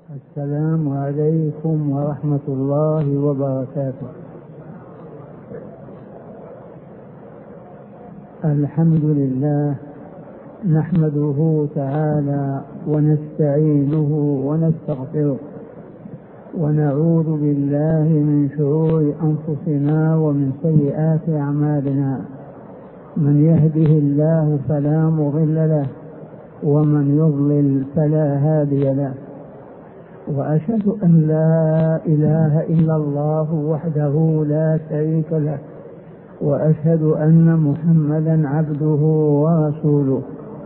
السلام عليكم ورحمة الله وبركاته. الحمد لله نحمده تعالى ونستعينه ونستغفره ونعوذ بالله من شرور أنفسنا ومن سيئات أعمالنا. من يهده الله فلا مضل له ومن يضلل فلا هادي له، وأشهد أن لا إله إلا الله وحده لا شريك له، وأشهد أن محمدا عبده ورسوله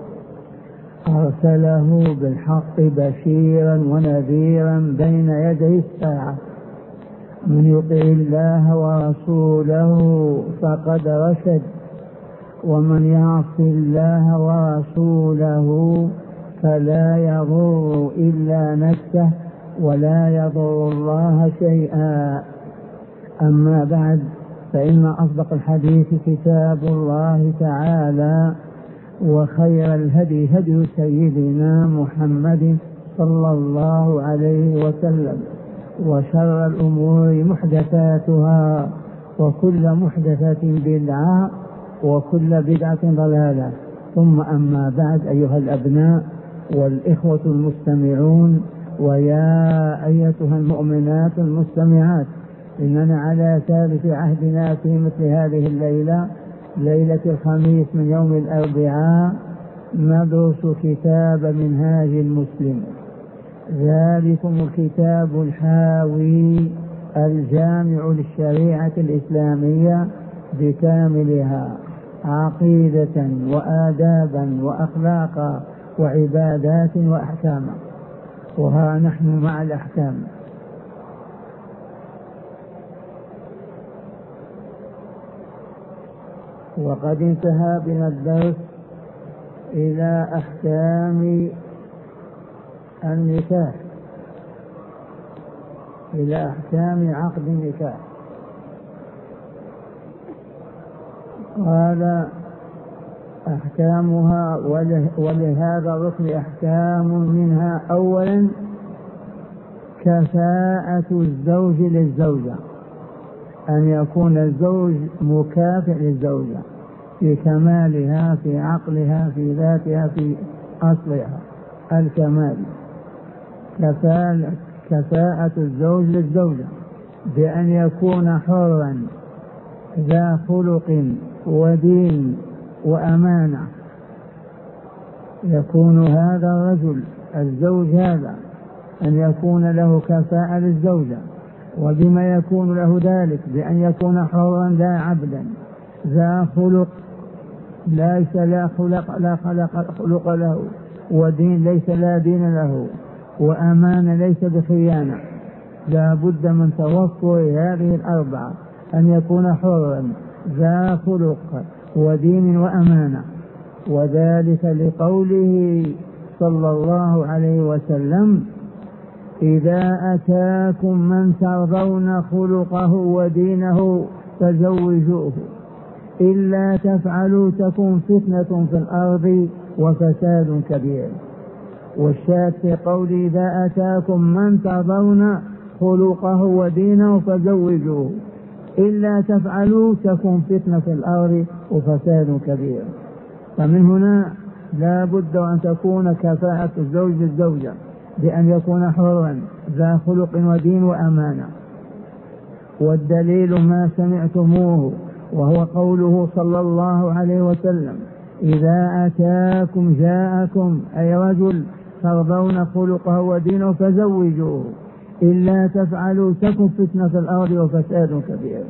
أرسله بالحق بشيرا ونذيرا بين يدي الساعة. من يطع الله ورسوله فقد رشد، ومن يعص الله ورسوله فلا يضر إلا نفسه ولا يضر الله شيئا. أما بعد، فإن أصدق الحديث كتاب الله تعالى، وخير الهدي هدي سيدنا محمد صلى الله عليه وسلم، وشر الأمور محدثاتها، وكل محدثة بدعة، وكل بدعة ضلالة. ثم أما بعد، أيها الأبناء والإخوة المستمعون، ويا أيتها المؤمنات المستمعات، إننا على ثالث عهدنا في مثل هذه الليلة، ليلة الخميس من يوم الأربعاء، ندرس كتاب منهاج المسلم. ذلكم الكتاب الحاوي الجامع للشريعة الإسلامية بكاملها، عقيدة وآدابا وأخلاقا وعبادات وأحكاما. وها نحن مع الأحكام. وقد انتهى بنا الدرس إلى أحكام النكاح، إلى أحكام عقد النكاح. قال أحكامها، ولهذا الركن أحكام منها: أولا كفاءة الزوج للزوجة، أن يكون الزوج مكافئ للزوجة في كمالها، في عقلها، في ذاتها، في أصلها، الكمال. كفاءة الزوج للزوجة بأن يكون حرا ذا خلق ودين وأمانة. يكون هذا الرجل الزوج هذا أن يكون له كفاءة للزوجة، وبما يكون له ذلك بأن يكون حرا لا عبدا، ذا خلق ليس لا خلق له، ودين ليس لا دين له، وأمانة ليس بخيانة. لا بد من توفر هذه الأربعة: أن يكون حرا ذا خلق ودين وأمانة. وذلك لقوله صلى الله عليه وسلم: إذا أتاكم من ترضون خلقه ودينه فزوجوه، إلا تفعلوا تكن فتنة في الأرض وفساد كبير. والشاهد في قوله: إذا أتاكم من ترضون خلقه ودينه فزوجوه، إلا تفعلوا تكن فتنة في الأرض وفساد كبير. فمن هنا لا بد أن تكون كفاءة الزوج للزوجة بأن يكون حرا ذا خلق ودين وأمانة. والدليل ما سمعتموه، وهو قوله صلى الله عليه وسلم: إذا أتاكم جاءكم أي رجل ترضون خلقه ودينه فزوجوه، إلا تفعلوا تكن فتنة في الأرض وفساد كبير.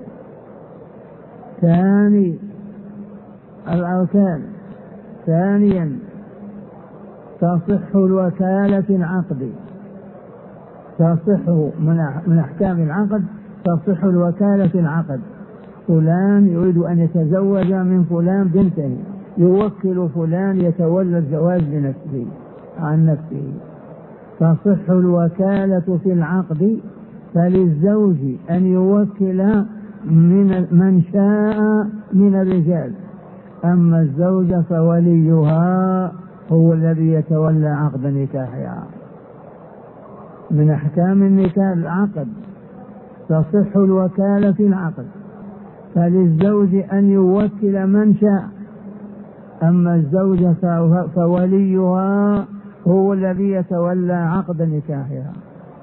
ثاني الأركان. ثانيا تصح الوكالة في العقد. تصح من أحكام العقد تصح الوكالة في العقد. فلان يريد أن يتزوج من فلان بنته، يوكل فلان يتولى الزواج بنفسه عن نفسه. تصح الوكالة في العقد، فللزوج أن يوكل من شاء من الرجال، أما الزوجة فوليها هو الذي يتولى عقد نكاحها. من أحكام النكاح العقد، تصح الوكالة في العقد، فللزوج أن يوكل من شاء، أما الزوجة فوليها هو الذي يتولى عقد نكاحها.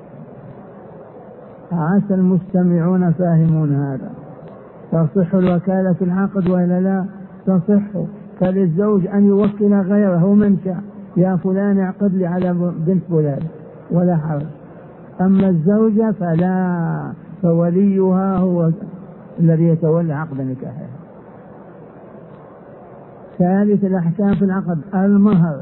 عسى المستمعون فاهمون هذا. تصح الوكالة في العقد وإلا لا؟ تصح، فللزوج أن يوكل غيره من شاء، يا فلان اعقد لي على بنت فلان ولا حرج. أما الزوجة فلا، فوليها هو الذي يتولى عقد نكاحها. ثالث الأحكام في العقد المهر.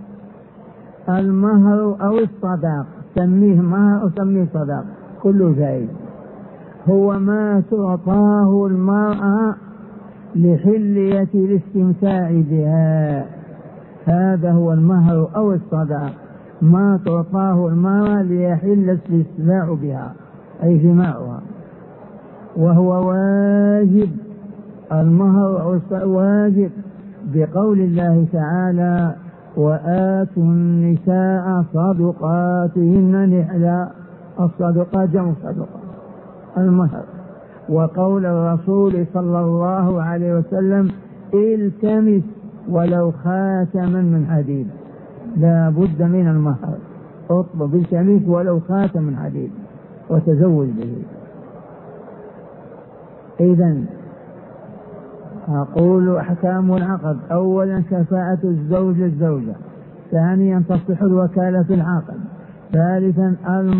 المهر أو الصداق، سميه مهر أو سميه صداق، كله جائز. هو ما تعطاه المرأة لحلية الاستمتاع بها، هذا هو المهر أو الصداق، ما تعطاه المرأة ليحل الاستمتاع بها أي جماعها، وهو واجب. المهر أو واجب بقول الله تعالى: وآتوا النساء صدقاتهن نحلا. الصدقة جمع صدقة المهر. وقول الرسول صلى الله عليه وسلم: التمس ولو خاتما من حديد. لا بد من المهر، اطلب التمس ولو خاتم من حديد وتزوج به. إذن أقول أحكام العقد: أولا كفاءة الزوج للزوجة، ثانيا تصح الوكالة في العقد، ثالثا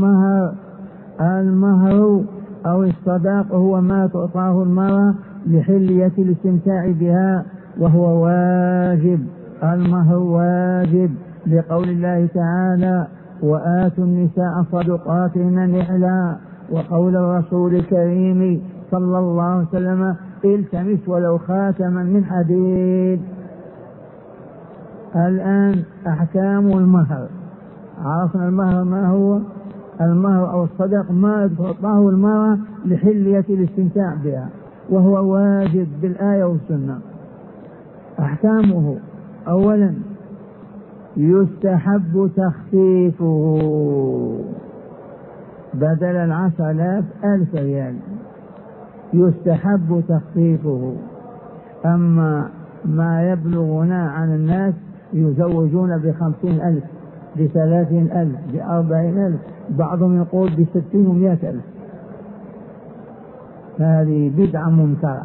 المهر أو الصداق هو ما تعطاه المرأة لحلية الاستمتاع بها وهو واجب. المهر واجب لقول الله تعالى: وآتوا النساء صدقاتهن نحلا، وقول الرسول الكريم صلى الله عليه وسلم: التمس ولو خاتما من حديد. الآن أحكام المهر. عرفنا المهر ما هو؟ المهر أو الصدق ما تعطاه المرأة لحلية الاستمتاع بها وهو واجب بالآية والسنة. أحكامه: أولا يستحب تخفيفه، بدل 10,000 1,000 ريال يستحب تخفيفه. أما ما يبلغنا عن الناس يزوجون ب50,000 ب30,000 ب40,000، بعضهم يقول ب60 و100,000. هذه بدعة منكرة.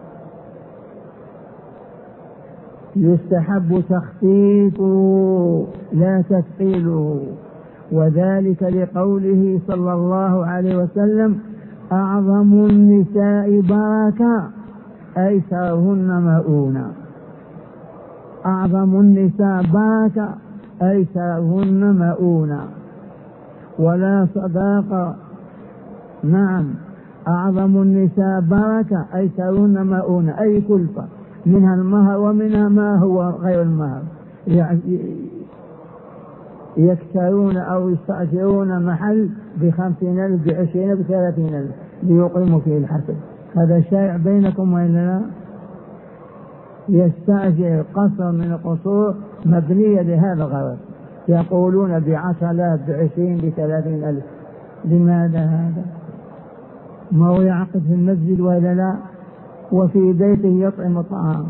يستحب تخفيفه لا تثقيله، وذلك لقوله صلى الله عليه وسلم: أعظم النساء بركة أيسرهن مؤونة. أعظم النساء بركة أيسرهن مؤونة. ولا صداقة. نعم، أعظم النساء بركة أيسرهن مؤونة، أي كلفة، منها المهر ومنها ما هو غير المهر، يكترون أو يستأجرون محل ب50,000 ب20,000 ب30,000 ليقيموا فيه الحسب. هذا شائع بينكم وإلا لا؟ يستأجر قصر من القصور مبنية لهذا الغرض، يقولون ب10,000 ب20 ب30,000. لماذا هذا؟ ما هو يعقد في المسجد وإلا لا؟ وفي بيته يطعم الطعام.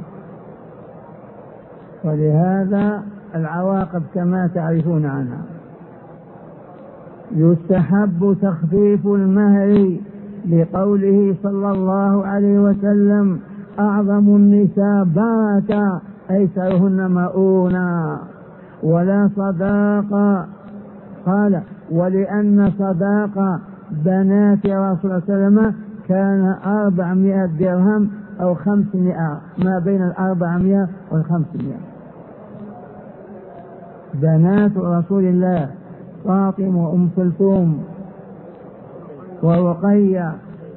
ولهذا العواقب كما تعرفون عنها. يستحب تخفيف المهر لقوله صلى الله عليه وسلم: أعظم النساء بركة أيسرهن مؤونة. ولا صداقة. قال: ولأن صداقة بنات رسول الله صلى الله عليه وسلم كان 400 درهم أو 500، ما بين 400 و500. بنات رسول الله فاطمة وأم كلثوم ورقية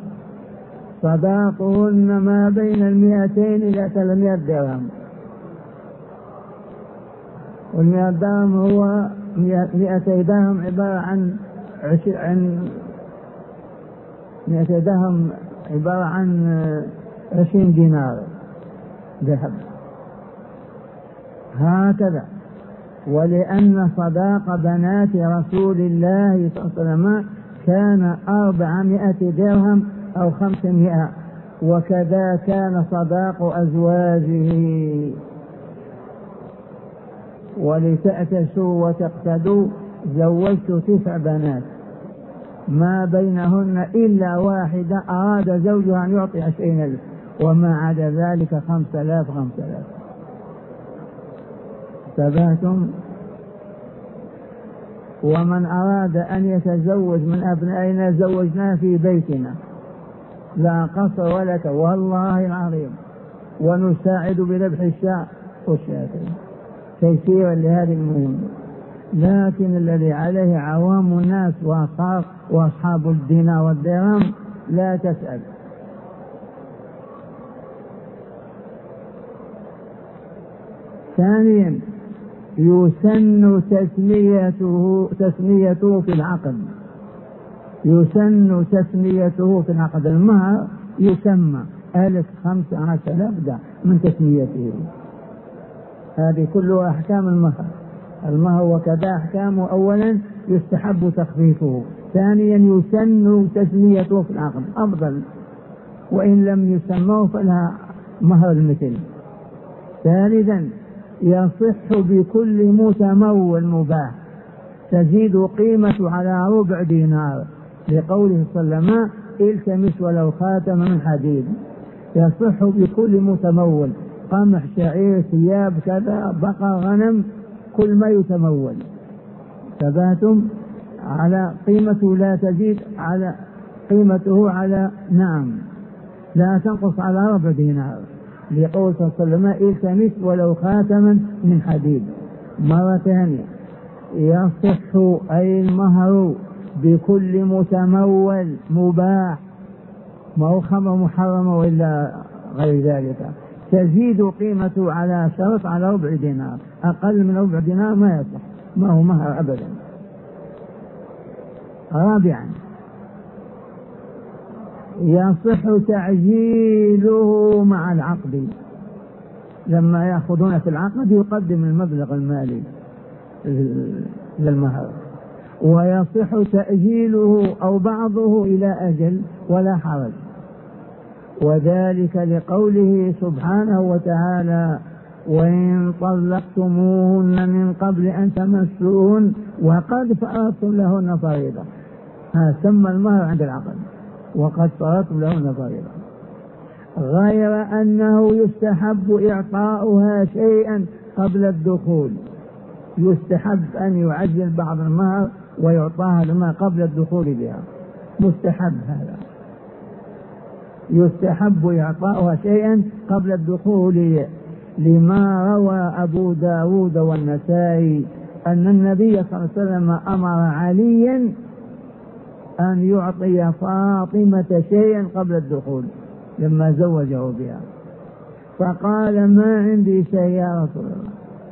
صداقهن ما بين 200 إلى 300 درهم. وال100 درهم هو 200 درهم عبارة عن 200 درهم عبارة عن 20 دينار ذهب. هكذا ولأن صداق بنات رسول الله صلى الله عليه وسلم كان 400 درهم أو 500، وكذا كان صداق أزواجه. ولتأتسوا وتقتدوا زوجت 9 بنات ما بينهن إلا واحدة أراد زوجها أن يعطي 20,000، وما عدا ذلك 5000. تبهتم. ومن أراد أن يتزوج من أبنائنا زوجناه في بيتنا لا قصر ولا والله العظيم، ونساعد بذبح الشاة والشاتين تيسيرا لهذه المهمة. لكن الذي عليه عوام الناس وأصحاب الدينار والدرهم لا تسأل. ثانيا يسن تسميته في العقد. يسن تسميته في العقد. المهر يسمى 15,000 أبدأ من تسميته. هذه كلها أحكام المهر. المهر وكذا أحكامه: أولا يستحب تخفيفه، ثانيا يسن تسميته في العقد أفضل، وإن لم يسموه فلا مهر المثل. ثالثا يصح بكل متمول مباح تزيد قيمة على ربع دينار، لقوله صلى الله عليه وسلم: التمس ولو خاتم من حديد. يصح بكل متمول، قمح، شعير، ثياب، كذا، بقر، غنم، كل ما يتمول. ثباتم على قيمته لا تزيد على قيمته على لا تنقص على ربع دينار، لقول صلى الله عليه وسلم: التمس ولو خاتما من حديد. مرة ثانية يصح أي المهر بكل متمول مباح، ما هو خمر محرمة وإلا غير ذلك، تزيد قيمته على شرط على ربع دينار، أقل من ربع دينار ما يصح، ما هو مهر أبدا. رابعا يصح تعجيله مع العقد. لما يأخذون في العقد يقدم المبلغ المالي للمهر، ويصح تأجيله أو بعضه إلى أجل ولا حرج، وذلك لقوله سبحانه وتعالى: وإن طلقتموهن من قبل أن تمسوهن وقد فرضتم لهن فريضة. سمى المهر عند العقد وقد فرضتم لهن فريضة. غير أنه يستحب إعطاؤها شيئا قبل الدخول. يستحب أن يعجل بعض المهر ويعطاها لما قبل الدخول بها، مستحب هذا. يستحب إعطاؤها شيئا قبل الدخول، لما روى أبو داود والنسائي أن النبي صلى الله عليه وسلم أمر عليا أن يعطي فاطمة شيئا قبل الدخول لما زوجه بها، فقال: ما عندي شيء يا رسول الله.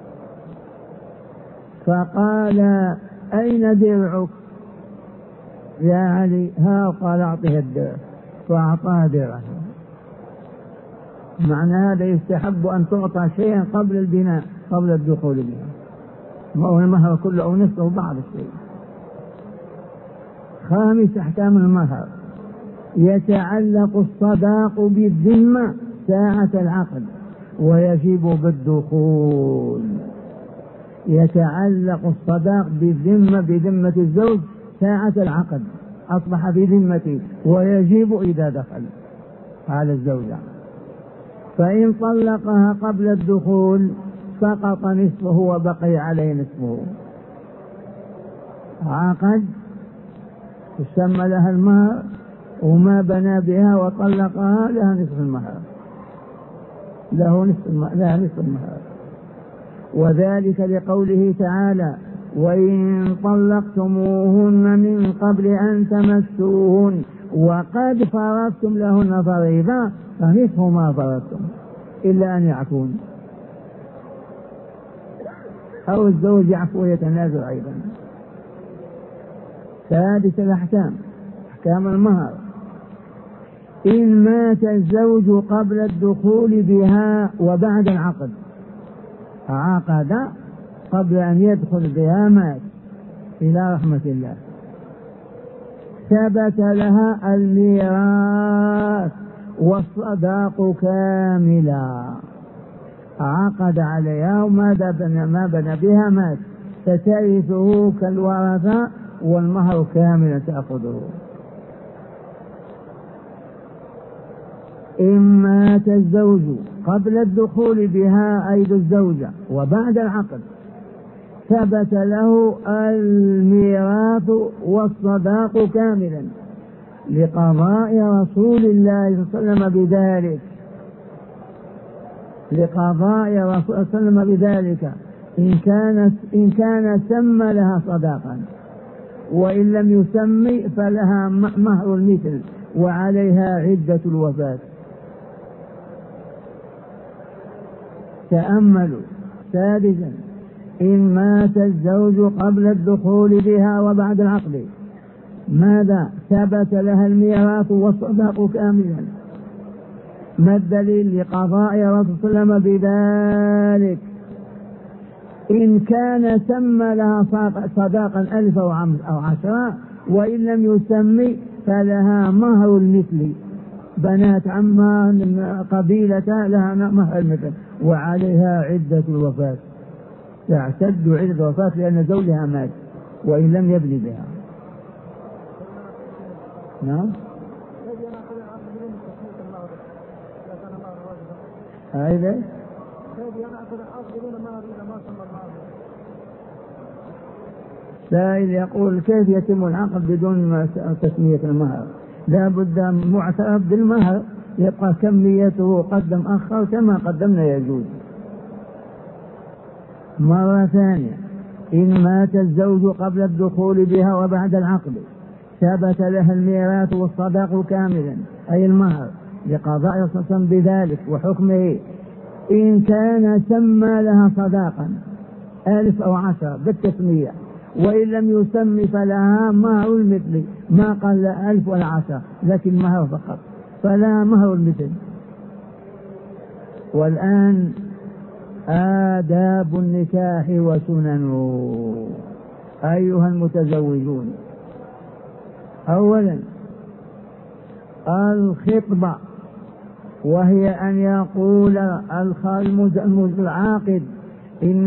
فقال: أين درعك يا علي؟ قال: أعطيها الدرع، فأعطاها درعه. معنى هذا يستحب أن تعطى شيئا قبل البناء، قبل الدخول بها، ما هو المهر كله أو نصفه بعض الشيء. خامس أحكام المهر: يتعلق الصداق بالذمة ساعة العقد ويجب بالدخول. يتعلق الصداق بالذمة، بذمة الزوج ساعة العقد، أصبح بذمته، ويجب إذا دخل على الزوجة. فإن طلقها قبل الدخول سقط نصفه وبقي عليه نصفه. عقد تسمى لها المهر، وما بنى بها وطلقها لها نصف المهر، لها نصف المهر. وذلك لقوله تعالى: وإن طلقتموهن من قبل أن تمسوهن وقد فرضتم لهن فريضة فنصف ما فرضتم إلا أن يعفون، أو الزوج يعفو ويتنازل أيضا. سادس الأحكام: أحكام المهر: إن مات الزوج قبل الدخول بها وبعد العقد، عقد قبل أن يدخل بها مات إلى رحمة الله. ثبت لها الميراث والصداق كاملا، عقد عليها وما بنى بها مات، فترثه كالورثة والمهر كاملا تأخذه. إن مات الزوج قبل الدخول بها أيد الزوجة وبعد العقد ثبت له الميراث والصداق كاملا لقضاء رسول الله صلى الله عليه وسلم بذلك، لقضاء رسول الله صلى الله عليه وسلم بذلك إن كان سمى لها صداقا، وإن لم يسمي فلها مهر المثل وعليها عدة الوفاة. تأملوا. سادسا إن مات الزوج قبل الدخول بها وبعد العقد ماذا؟ ثبت لها الميراث والصداق كاملا. ما الدليل؟ لقضاء رسول الله صلى الله عليه وسلم بذلك إن كان سمى لها صداقا 1000 أو 10، وإن لم يسمي فلها مهر المثل، بنات عمان قبيلة لها مهر المثل وعليها عدة الوفاة، تعتد عدة الوفاة لأن زوجها مات وإن لم يبني بها. نعم. هذا سائل يقول كيف يتم العقد بدون تسمية المهر؟ لا بد معترف بالمهر، يبقى كميته قدم أخر كما قدمنا يجوز. مرة ثانية إن مات الزوج قبل الدخول بها وبعد العقد ثبت لها الميراث والصداق كاملا أي المهر لقضاء رسول بذلك وحكمه إن كان سمى لها صداقا 1000 أو 10 بالتسمية، وإن لم يسمي فلها مهر المثل، ما قال 1000 ولا 10 لكن مهر فقط، فلا مهر المثل. والآن آداب النكاح وسننه أيها المتزوجون. أولا الخطبة، وهي أن يقول العاقد إن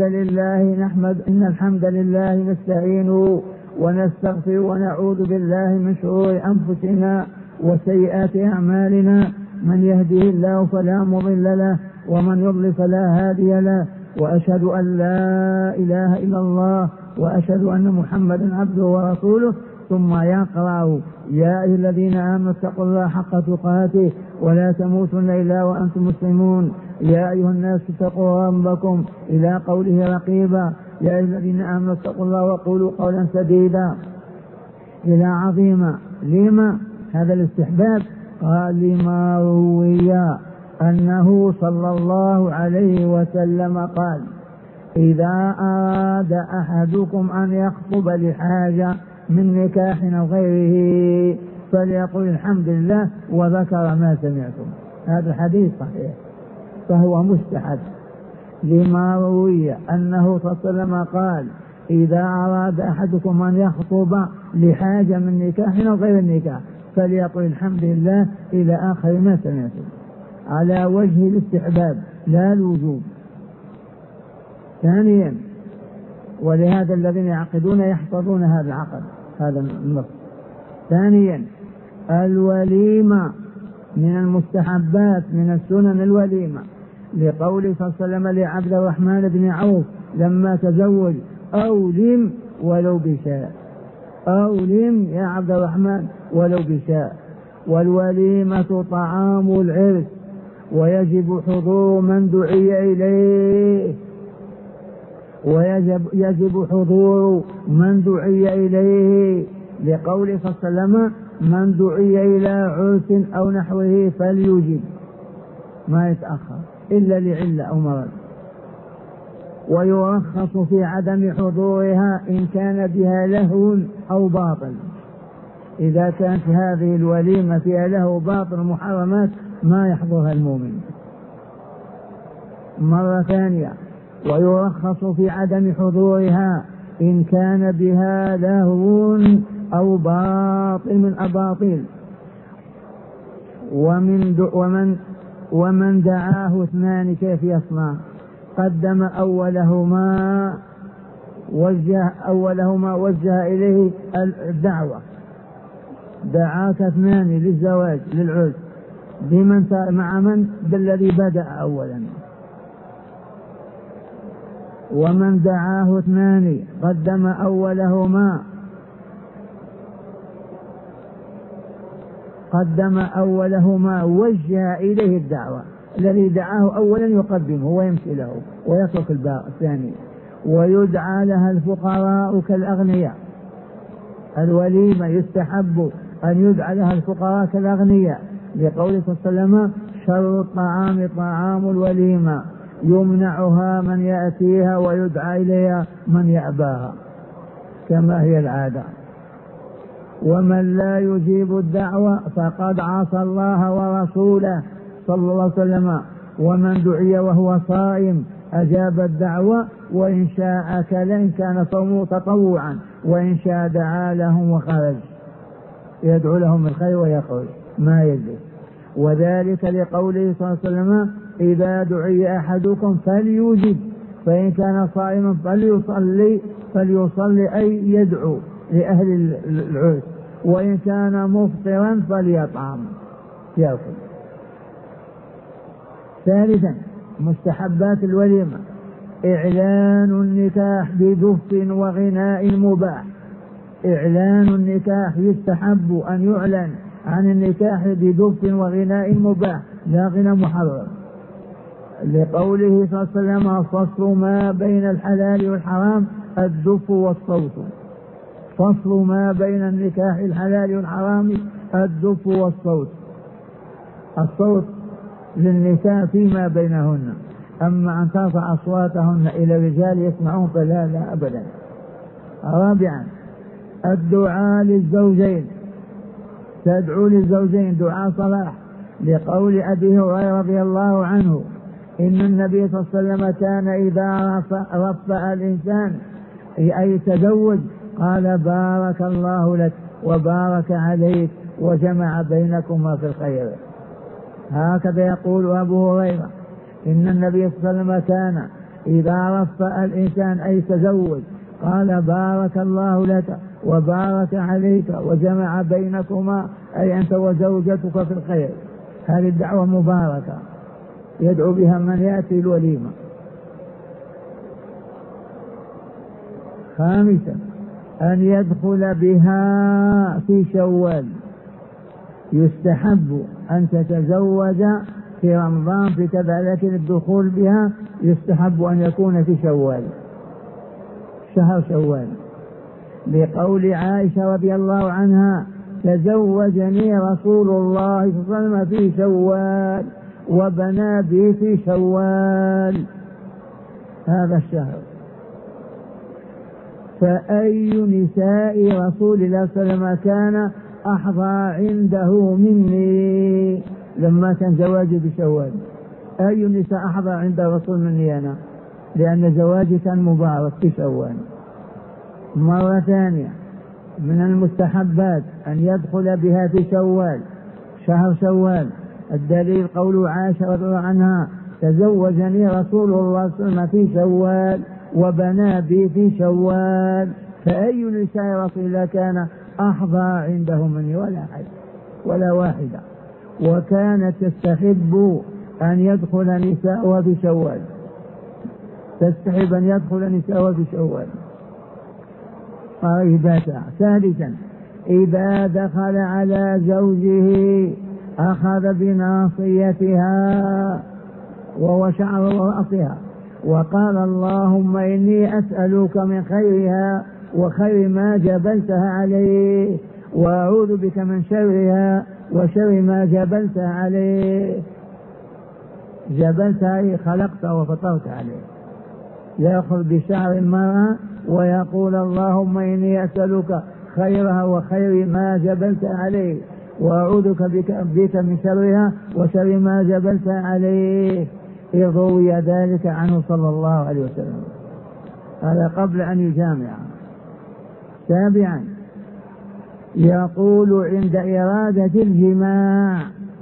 الحمد لله نستعينه ونستغفر ونعوذ بالله من شرور أنفسنا وسيئات أعمالنا، من يهده الله فلا مضل له ومن يضلل فلا هادي له، وأشهد أن لا إله إلا الله وأشهد أن محمدا عبده ورسوله. ثم يقرأ يا أيها الذين آمنوا اتقوا الله حق تقاته ولا تموتن إلا وأنتم مسلمون، يا أيها الناس اتقوا ربكم إلى قوله رقيبا، يا أيها الذين آمنوا اتقوا الله وقولوا قولا سديدا إلى عظيما. لما هذا الاستحباب؟ قال لما روي أنه صلى الله عليه وسلم قال إذا أراد أحدكم أن يخطب لحاجة من نكاح أو غيره فليقل الحمد لله وذكر ما سمعتم. هذا الحديث صحيح فهو مستحب، لما روي أنه صلى الله عليه وسلم قال إذا أراد أحدكم أن يخطب لحاجة من نكاح أو غير النكاح فليقل الحمد لله إلى آخر ما سمعتم، على وجه الاستحباب لا الوجوب. ثانيا ولهذا الذين يعقدون يحفظون هذا العقد، هذا النص. ثانيا الوليمة من المستحبات من السنن الوليمة، لقول صلى الله عليه وسلم لعبد الرحمن بن عوف لما تزوج أولم ولو بشاء، أولم يا عبد الرحمن ولو بشاء. والوليمة طعام العرس ويجب حضور من دعي إليه، ويجب حضور من دعي إليه، لقول صلى الله عليه وسلم من دعي إلى عرس أو نحوه فليجب، ما يتأخر إلا لعلة أو مرض. ويرخص في عدم حضورها إن كان بها لهو أو باطل، إذا كانت هذه الوليمة فيها لهو باطل محرمات ما يحضرها المؤمن. مرة ثانية ويرخص في عدم حضورها إن كان بها لهو أو باطل من أباطيل. ومن دعاه اثنان كيف يصنع؟ قدم أولهما وجه إليه الدعوة. دعاك اثنان للزواج للعرس مع من؟ بالذي بدأ أولا. ومن دعاه اثنان قدم أولهما وجه إليه الدعوة. الذي دعاه أولا يقدمه ويمشي له ويترك الثاني. ويدعى لها الفقراء كالأغنياء. الوليمة يستحب أن يدعى لها الفقراء كالأغنياء، لقوله صلى الله عليه وسلم: شر الطعام طعام الوليمة يمنعها من يأتيها ويدعى إليها من يأباها، كما هي العادة. ومن لا يجيب الدعوة فقد عصى الله ورسوله صلى الله عليه وسلم. ومن دعي وهو صائم أجاب الدعوة، وإن شاء أكل إن كان صومه تطوعا، وإن شاء دعا لهم وخرج، يدعو لهم الخير ويخرج ما يجب. وذلك لقوله صلى الله عليه وسلم: إذا دعي أحدكم فليجب، فإن كان صائما فليصلي أي يدعو لأهل العرس، وإن كان مفطرا فليطعم يأكل. ثالثا مستحبات الوليمة: إعلان النكاح بدف وغناء مباح. إعلان النكاح يستحب أن يعلن عن النكاح بدف وغناء مباح لا غنى محرم، لقوله صلى الله عليه وسلم: فصل ما بين الحلال والحرام الدف والصوت. فصل ما بين النكاح الحلال والحرام الدف والصوت. الصوت للنساء فيما بينهن، أما أن ترفع أصواتهن إلى الرجال يسمعون فلا لا أبدا. رابعا الدعاء للزوجين، تدعو للزوجين دعاء صلاح، لقول أبي هريرة رضي الله عنه: إن النبي صلى الله عليه وسلم كان إذا رفع الإنسان أي تزوج قال: بارك الله لك وبارك عليك وجمع بينكما في الخير. هكذا يقول أبو هريرة: إن النبي صلى الله عليه وسلم كان إذا رفع الإنسان أي تزوج قال: بارك الله لك وبارك عليك وجمع بينكما، أي أنت وزوجتك في الخير. هذه الدعوة مباركة يدعو بها من يأتي الوليمة. خامسا أن يدخل بها في شوال. يستحب أن تتزوج في رمضان في كذا، لكن الدخول بها يستحب أن يكون في شوال، شهر شوال، لقول عائشة رضي الله عنها: تزوجني رسول الله صلى الله عليه وسلم في شوال وبنى بي في شوال، هذا الشهر. فأي نساء رسول الله صلى الله عليه وسلم كان أحظى عنده مني لما كان زواجي بشوال؟ أي النساء أحظى عند رسول مني أنا؟ لأن زواجي كان مبارك في شوال. مرة ثانية من المستحبات أن يدخل بها في شوال، شهر شوال. الدليل قول عائشة رضي الله عنها: تزوجني رسول الله صلى الله عليه وسلم في شوال وبنى بي في شوال. فأي نساء رسول الله كان أحظى عنده مني؟ ولا أحد ولا واحدة. وكانت تستحب أن يدخل نساءها في شوال، تستحب أن يدخل نساءها في شوال قريباتها. ثالثا إذا دخل على زوجه أخذ بناصيتها وهو شعر رأسها وقال: اللهم إني أسألك من خيرها وخير ما جبلتها عليه، وأعوذ بك من شرها وشر ما جبلتها عليه. جبلتها خلقت وفطرت عليه. يأخذ بشعر المرأة ويقول: اللهم إني أسألك خيرها وخير ما جبلت عليه، وأعوذ بك من شرها وشر ما جبلت عليه. إذ روي ذلك عنه صلى الله عليه وسلم. هذا قبل أن يجامع. سابعا يقول عند إرادة الجماع.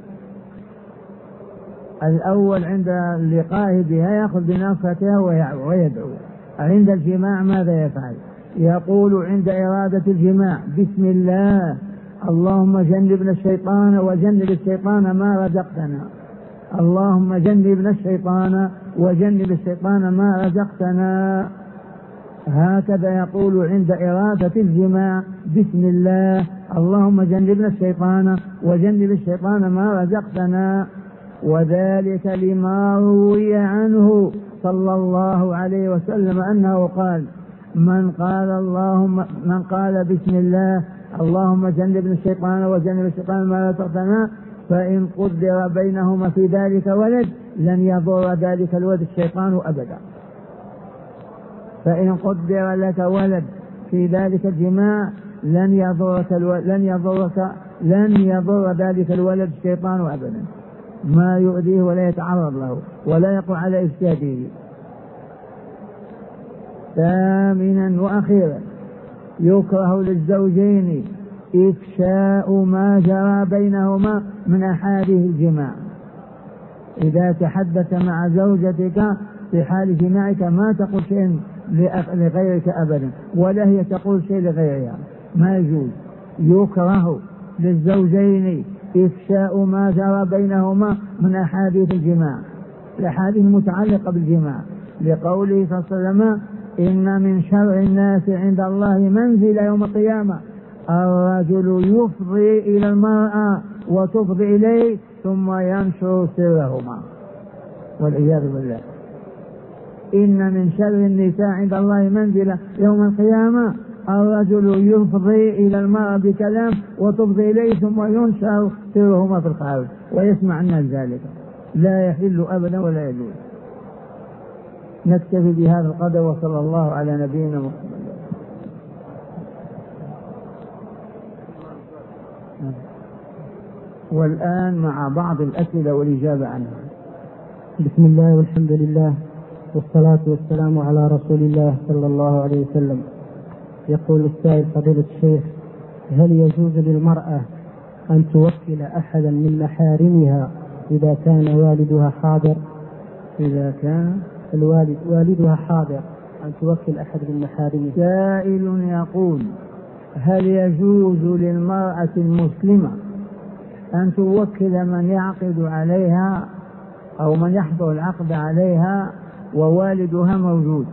الأول عند اللقاء بها يأخذ بنفسها ويدعو. عند الجماع ماذا يفعل؟ يقول عند إرادة الجماع: بسم الله، اللهم جنبنا الشيطان وجنب الشيطان ما رزقتنا. اللهم جنبنا الشيطان وجنب الشيطان ما رزقتنا. هكذا يقول عند إرادة الجماع: بسم الله، اللهم جنبنا الشيطان وجنب الشيطان ما رزقتنا. وذلك لما روي عنه صلى الله عليه وسلم أنه قال: من قال بسم الله اللهم جنبنا الشيطان وجنب الشيطان ما رزقتنا، فإن قدر بينهما في ذلك ولد لن يضر ذلك الولد الشيطان أبدا. فإن قدر لك ولد في ذلك الجماع لن يضر ذلك الولد الشيطان أبدا، ما يؤذيه ولا يتعرض له ولا يقع على إفساده. ثامنا وأخيرا يكره للزوجين إفشاء ما جرى بينهما من أحاديث الجماع. إذا تحدث مع زوجتك في حال جماعك ما تقول شيء لغيرك أبدا، ولا هي تقول شيء لغيرها، ما يجوز. يكره للزوجين إفشاء ما جرى بينهما من أحاديث الجماع، الأحاديث المتعلقة بالجماع، لقوله صلى الله عليه وسلم: إن من شر الناس عند الله منزل يوم القيامة الرجل يفضي إلى المرأة وتفضي إليه ثم ينشر سرهما، والعياذ بالله. إن من شر النساء عند الله منزل يوم القيامة الرجل يفضي إلى المرأة بكلام وتفضي إليه ثم ينشر سرهما في الخارج ويسمع الناس ذلك. لا يحل أبدا ولا يجوز. نكتفي بهذا القدر، وصلى الله على نبينا محمد. والآن مع بعض الأسئلة والإجابة عنها. بسم الله والحمد لله والصلاة والسلام على رسول الله صلى الله عليه وسلم. يقول السائل: فضيلة الشيخ، هل يجوز للمرأة أن توكل أحدا من محارمها إذا كان والدها حاضر؟ إذا كان والدها حاضر أن توكل أحد من محارمها. سائل يقول: هل يجوز للمرأة المسلمة أن توكل من يعقد عليها أو من يحضر العقد عليها ووالدها موجود؟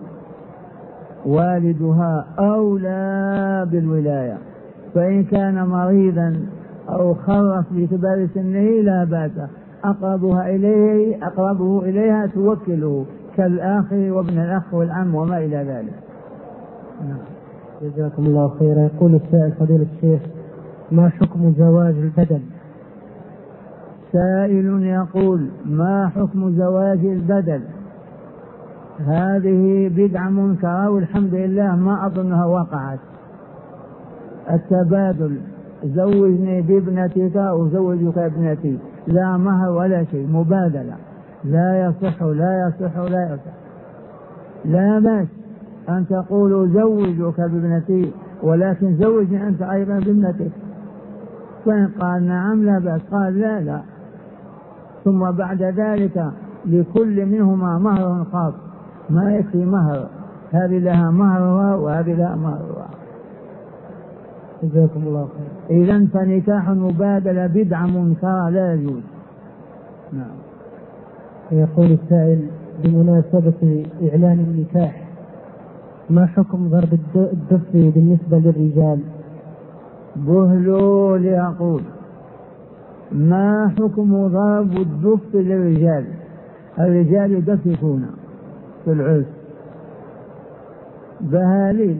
والدها أولى بالولاية، فإن كان مريضا أو خرف لكبار سنه لا بأس، أقربه إليها توكله كالأخ وابن الأخ والعم وما إلى ذلك. جزاكم الله خيرا. يقول السائل: فضيلة الشيخ، ما حكم زواج البدل؟ سائل يقول: ما حكم زواج البدل؟ هذه بدعة منكرة والحمد لله ما أظنها وقعت. التبادل، زوجني بابنتك وزوجك ابنتي، لا مهر ولا شيء، مبادلة، لا يصح لا يصح لا يصح. لا بأس أن تقول زوجك بابنتي ولكن زوجني أنت أيضا بابنتك، فإن قال نعم لا بأس، قال لا، ثم بعد ذلك لكل منهما مهر خاص، ما يكفي مهر، هذه لها مهرها وهذه لها مهرها. جزاكم الله خير. إذن فنكاح المبادلة بدعة منكرة لا يجوز. نعم. يقول السائل: بمناسبة إعلان النكاح، ما حكم ضرب الدف بالنسبة للرجال؟ بهلول يقول: ما حكم ضرب الدف للرجال؟ الرجال يدففون في العرس بهاليل،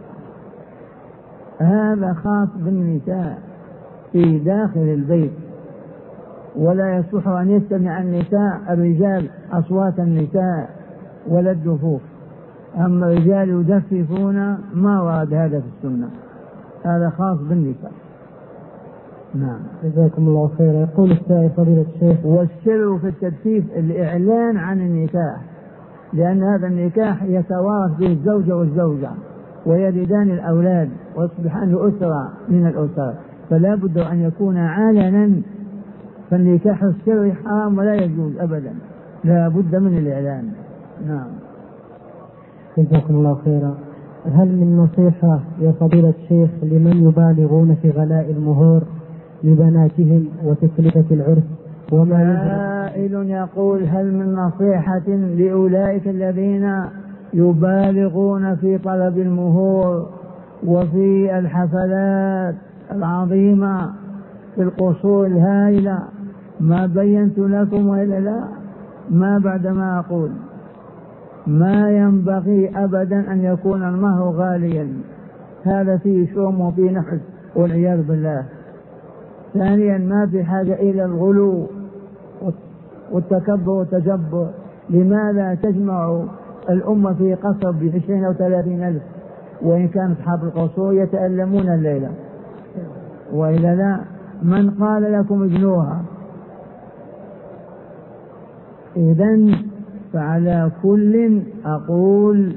هذا خاص بالنساء في داخل البيت، ولا يصح أن يستمع الرجال أصوات النساء ولا الدفوف. أما الرجال يدففون ما ورد هذا في السنة، هذا خاص بالنساء. نعم. جزاكم الله خيرا. يقول السائل فضيلة الشيخ: والسر في التدفيف الإعلان عن النكاح، لأن هذا النكاح يتوارث به الزوجة والزوجة ويلدان الأولاد ويصبحان أسرة من الأسر، فلا بد أن يكون علنا، فالنكاح السري حرام ولا يجوز أبدا، لا بد من الإعلان. نعم. جزاكم الله خيرا. هل من نصيحة يا فضيلة الشيخ لمن يبالغون في غلاء المهور لبناتهم وتكلفة العرس وما سائل يقول: هل من نصيحة لأولئك الذين يبالغون في طلب المهور وفي الحفلات العظيمة في القصور الهائلة؟ ما بينت لكم وإلا لا؟ ما بعد ما أقول، ما ينبغي أبدا أن يكون المهر غاليا، هذا فيه شوم وفيه نحس والعياذ بالله. ثانيا، ما في حاجة إلى الغلو والتكبر والتجبر. لماذا تجمع الأمة في قصر ب20 أو 30 ألف، وإن كان أصحاب القصور يتألمون الليلة وإلا لا؟ من قال لكم ابنوها؟ إذن فعلى كل أقول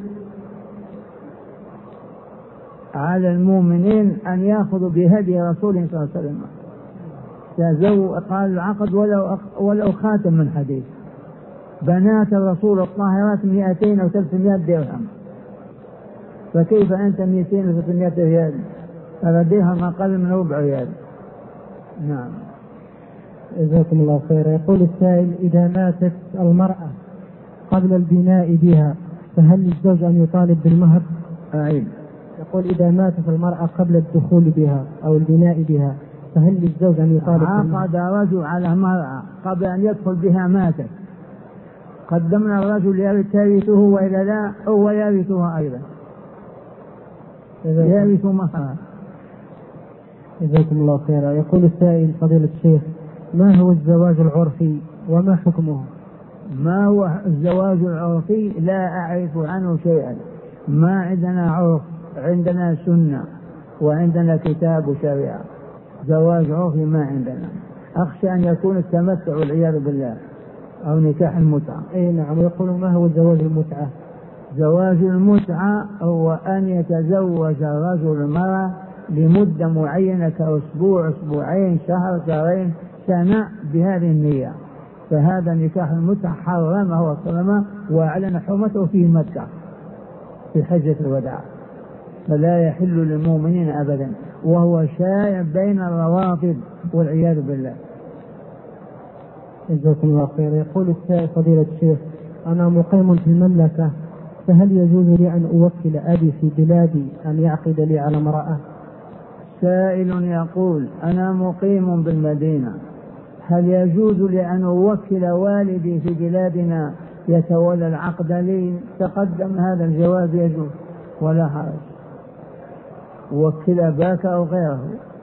على المؤمنين أن يأخذوا بهدي رسول صلى الله عليه وسلم. قال العقد ولو خاتم من حديد. بنات الرسول الطاهرات 200 أو 300 درهم، فكيف أنت 200 أو 300 ريال؟ هذا درهم أقل من ربع ريال. نعم. جزاكم الله خيرا. يقول السائل: إذا ماتت المرأة قبل البناء بها فهل للزوج أن يطالب بالمهر؟ أعيد. يقول: إذا ماتت المرأة قبل الدخول بها أو البناء بها فهل للزوج أن يطالب بالمهر؟ عقد رجل على مرأة قبل أن يدخل بها ماتت، قدمنا الرجل يرثه وإلا لا؟ هو يرثها أيضا، يرث مهرها. جزاكم الله خيرا. يقول السائل فضيلة الشيخ: ما هو الزواج العرفي وما حكمه؟ ما هو الزواج العرفي؟ لا أعرف عنه شيئا، ما عندنا عرف، عندنا سنة وعندنا كتاب وشريعة. زواج عرفي ما عندنا، أخشى أن يكون التمتع والعياذ بالله أو نكاح المتعة. أي نعم. يقول: ما هو زواج المتعة؟ زواج المتعة هو أن يتزوج الرجل المرأة لمدة معينة كأسبوع، أسبوعين، شهر، شهرين، سنة، بهذه النية. فهذا نكاح المتعة حرمه وصلما وأعلن حرمته في مكة في حجة الوداع، فلا يحل للمؤمنين أبدا، وهو شائع بين الروافض والعياذ بالله. جزاكم الله خير. يقول السائل فضيلة الشيخ: أنا مقيم في المملكة، فهل يجوز لي أن أوكل أبي في بلادي أن يعقد لي على امرأة؟ سائل يقول: أنا مقيم بالمدينة، هل يجوز لي أن أوكل والدي في بلادنا يتولى العقد لي؟ تقدم هذا الجواب، يجوز ولا حرج، وكل أباك أو غيره.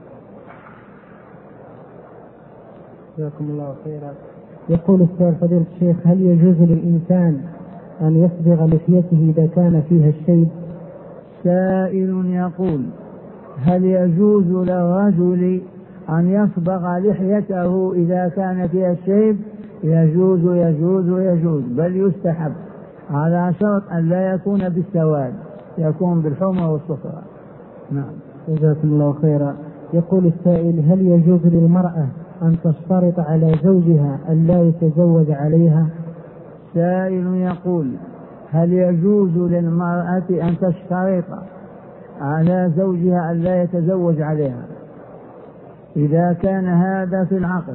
جزاكم الله خيرا. يقول السائل فضيلة الشيخ: هل يجوز للإنسان أن يصبغ لحيته إذا كان فيها الشيب؟ سائل يقول: هل يجوز للرجل أن يصبغ لحيته إذا كان فيها الشيب؟ يجوز يجوز يجوز، بل يستحب، على شرط أن لا يكون بالسواد، يكون بالحمر والصفرة. نعم. جزاكم الله خيرا. يقول السائل: هل يجوز للمرأة أن تشترط على زوجها أن لا يتزوج عليها؟ سائل يقول: هل يجوز للمرأة أن تشترط على زوجها أن لا يتزوج عليها إذا كان هذا في العقد؟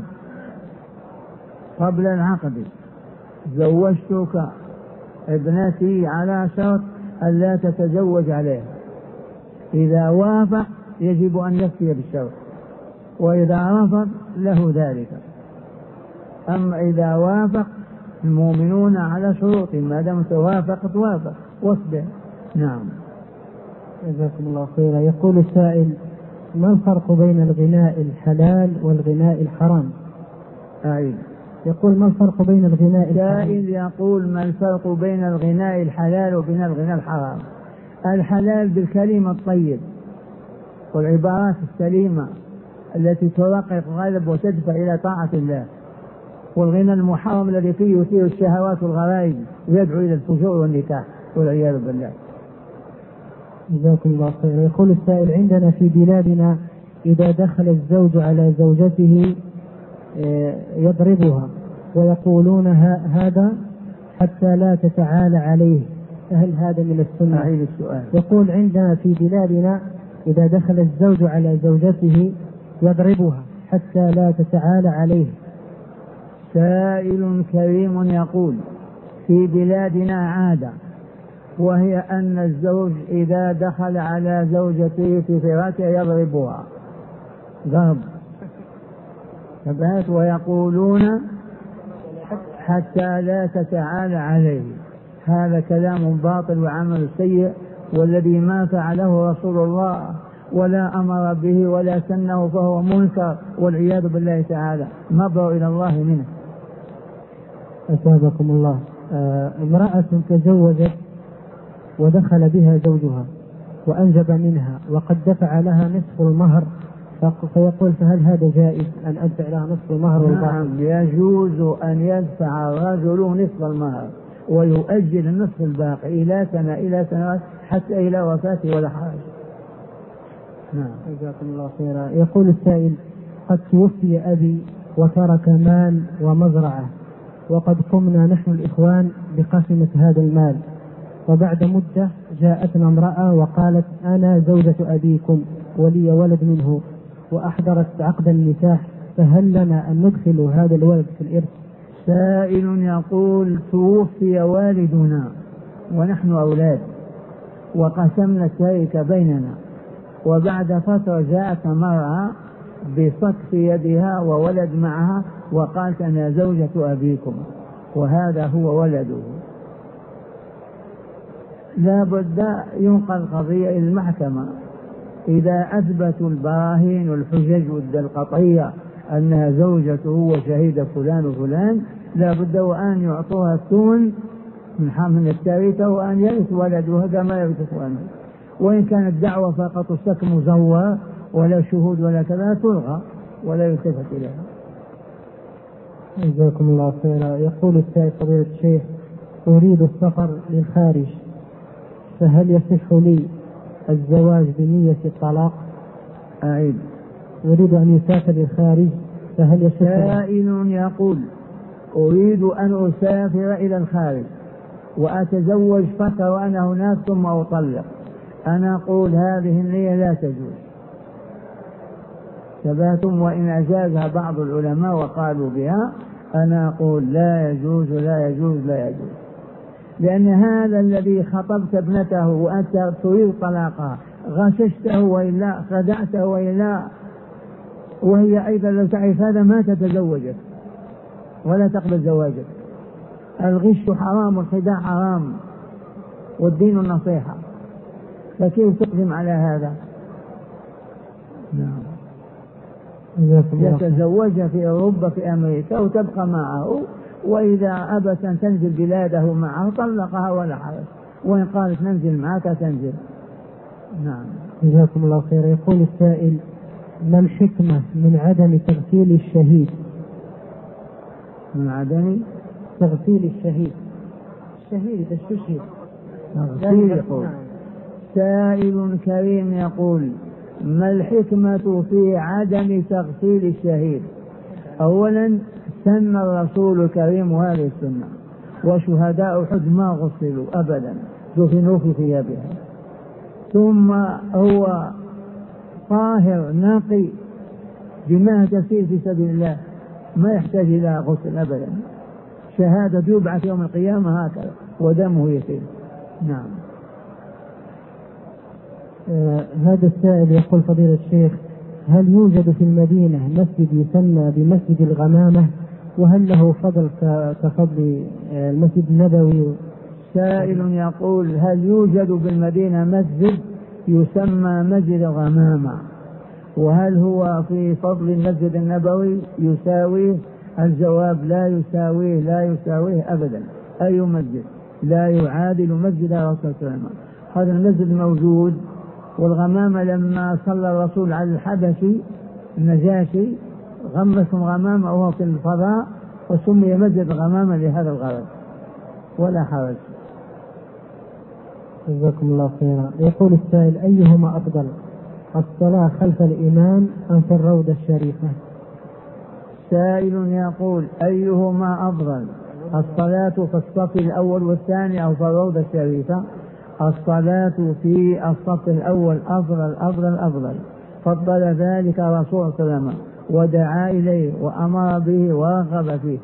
قبل العقد: زوجتك ابنتي على شرط أن لا تتزوج عليها، إذا وافق يجب أن يفتي بالشرط، وإذا رفض له ذلك. أما إذا وافق المؤمنون على شروط، ما دام توافق توافق واصبر. نعم. جزاكم الله خيرا. يقول السائل: ما الفرق بين الغناء الحلال والغناء الحرام؟ أعيد. يقول: ما الفرق بين الغناء الحرام؟ سائل يقول: ما الفرق بين الغناء الحلال وبين الغناء الحرام؟ الحلال بالكلمة الطيب والعبارات السليمة التي ترقق القلب وتدفع إلى طاعة الله، والغنى المحرم الذي فيه يثير الشهوات والغرائز ويدعو إلى الفجور والنكاح والعياذ بالله. جزاكم الله خيرا. يقول السائل: عندنا في بلادنا إذا دخل الزوج على زوجته يضربها ويقولون هذا حتى لا تتعالى عليه، فهل هذا من السنة؟ أعيد السؤال. يقول: عندنا في بلادنا إذا دخل الزوج على زوجته يضربها حتى لا تتعالى عليه. سائل كريم يقول: في بلادنا عادة، وهي أن الزوج إذا دخل على زوجته في فراشه يضربها ضرب، ويقولون حتى لا تتعالى عليه. هذا كلام باطل وعمل سيء، والذي ما فعله رسول الله ولا أمر به ولا سنه فهو منكر والعياذ بالله تعالى، نظر إلى الله منه. أثابكم الله. امرأة تزوجت ودخل بها زوجها وأنجب منها وقد دفع لها نصف المهر، فيقول: فهل هذا جائز أن أدفع لها نصف المهر والباقي؟ نعم، يجوز أن يدفع الرجل نصف المهر ويؤجل النصف الباقي إلى سنة إلى سنوات حتى إلى وفاته ولا حرج. نعم. جزاكم الله خيرا. يقول السائل: قد توفي أبي وترك مال ومزرعة، وقد قمنا نحن الإخوان بقسمة هذا المال، وبعد مدة جاءتنا امرأة وقالت: أنا زوجة أبيكم ولي ولد منه، وأحضرت عقد النكاح، فهل لنا أن ندخل هذا الولد في الإرث؟ سائل يقول: توفي والدنا ونحن أولاد وقسمنا التركة بيننا، وبعد فترة جاءت امرأة بصك يدها وولد معها وقالت: أنا زوجة أبيكم وهذا هو ولده. لا بد ينقل القضية إلى المحكمة، إذا أثبتوا البراهين والحجج القطعية أنها زوجته وشهيد فلان وفلان، لا بد وأن يعطوها الثمن من التركة وأن يرث ولدها كما يرث إخوانه. وإن كانت دعوة فقط السك مزور ولا شهود ولا كذا تلغى ولا يلتفت إليها. جزاكم الله خيرا. يقول السائل: فضيلة الشيخ، أريد السفر للخارج، فهل يصح لي الزواج بنية الطلاق؟ أعيد. أريد أن يسافر للخارج، فهل يصح؟ سائل يقول: أريد أن أسافر إلى الخارج وأتزوج فترة وأنا هناك ثم أطلق، أنا أقول هذه النية لا تجوز. ثباتم وإن أجازها بعض العلماء وقالوا بها، أنا أقول لا يجوز لا يجوز لا يجوز، لأن هذا الذي خطبت ابنته وأنت تريد طلاقها غششته وإلا خدعته وإلا، وهي أيضا لو تعرف هذا ما تتزوجك ولا تقبل زواجك. الغش حرام والخداع حرام والدين النصيحة، فكيف تقدم على هذا؟ نعم. يتزوج في أوروبا في أمريكا وتبقى معه، وإذا أبت أن تنزل بلاده معه طلقها ولا حرج، وإن قالت ننزل معك تنزل. نعم. جزاكم الله خير. يقول السائل: ما الحكمة من عدم تغسيل الشهيد؟ من عدم تغسيل الشهيد إذا استشهد. يقول سائل كريم يقول: ما الحكمة في عدم تغسيل الشهيد؟ أولا سن الرسول الكريم هذه السنة، وشهداء أحد ما غسلوا أبدا، دفنوا في ثيابها، ثم هو طاهر نقي دماء تسيل في سبيل الله، ما يحتاج إلى غسل أبدا، شهادة يبعث يوم القيامة هكذا ودمه يسيل. نعم. هذا السائل يقول: فضيلة الشيخ، هل يوجد في المدينة مسجد يسمى بمسجد الغمامة، وهل له فضل كفضل المسجد النبوي؟ سائل يقول: هل يوجد بالمدينة مسجد يسمى مسجد الغمامة، وهل هو في فضل المسجد النبوي يساويه؟ الجواب: لا يساويه، لا يساويه أبدا. أي مسجد لا يعادل مسجد الرسول صلى الله عليه وسلم. هذا المسجد موجود، والغمامة لما صلى الرسول على الحبشي النجاشي غمسهم غمامة وهو في الفضاء وسمي مسجد غمامة لهذا الغرض، ولا حرج. جزاكم الله خيرا. يقول السائل: أيهما أفضل، الصلاة خلف الإمام أم في الروضة الشريفة؟ سائل يقول: أيهما أفضل، الصلاة في الصف الأول والثاني أو في الروضة الشريفة؟ الصلاة في الصف الأول أفضل أفضل أفضل، فضل ذلك رسول الله صلى الله عليه وسلم ودعا إليه وأمر به ورغب فيه.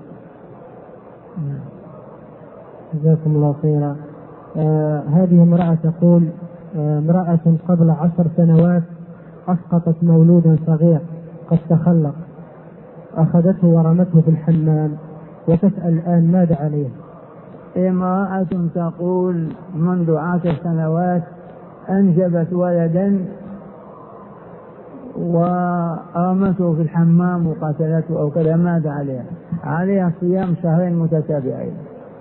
جزاكم الله خيرا. هذه امرأة تقول: امرأة قبل 10 سنوات أسقطت مولودا صغير قد تخلق، أخذته ورمته في الحمام، وتسأل الآن ماذا عليه؟ امرأة تقول منذ 10 سنوات أنجبت ولدا ورمته في الحمام وقتلته أو كذا، ماذا عليها؟ عليها صيام 2 متتابعين،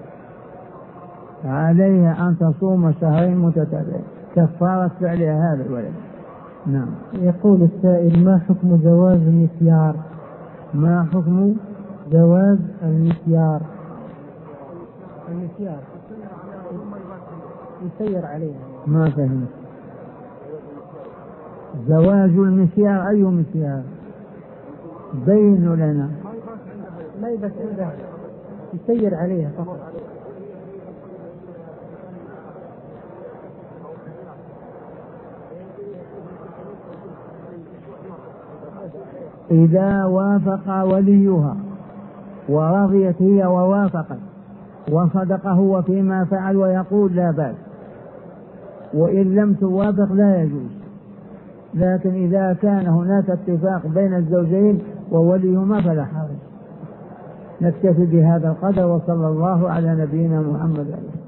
عليها أن تصوم 2 متتابعين كفارة فعلها هذا الولد. نعم. يقول السائل: ما حكم زواج المسيار؟ ما حكم جواز المسيار؟ المسيار يسير عليها. ما فهمت. زواج المسيار أي مسيار؟ بين لنا. ما يبس عنده، يسير عليها فقط. إذا وافق وليها ورضيت هي ووافقت وصدق هو فيما فعل ويقول لا بأس، وإن لم توافق لا يجوز. لكن إذا كان هناك اتفاق بين الزوجين ووليهما فلا حرج. نكتفي بهذا القدر، وصلى الله على نبينا محمد.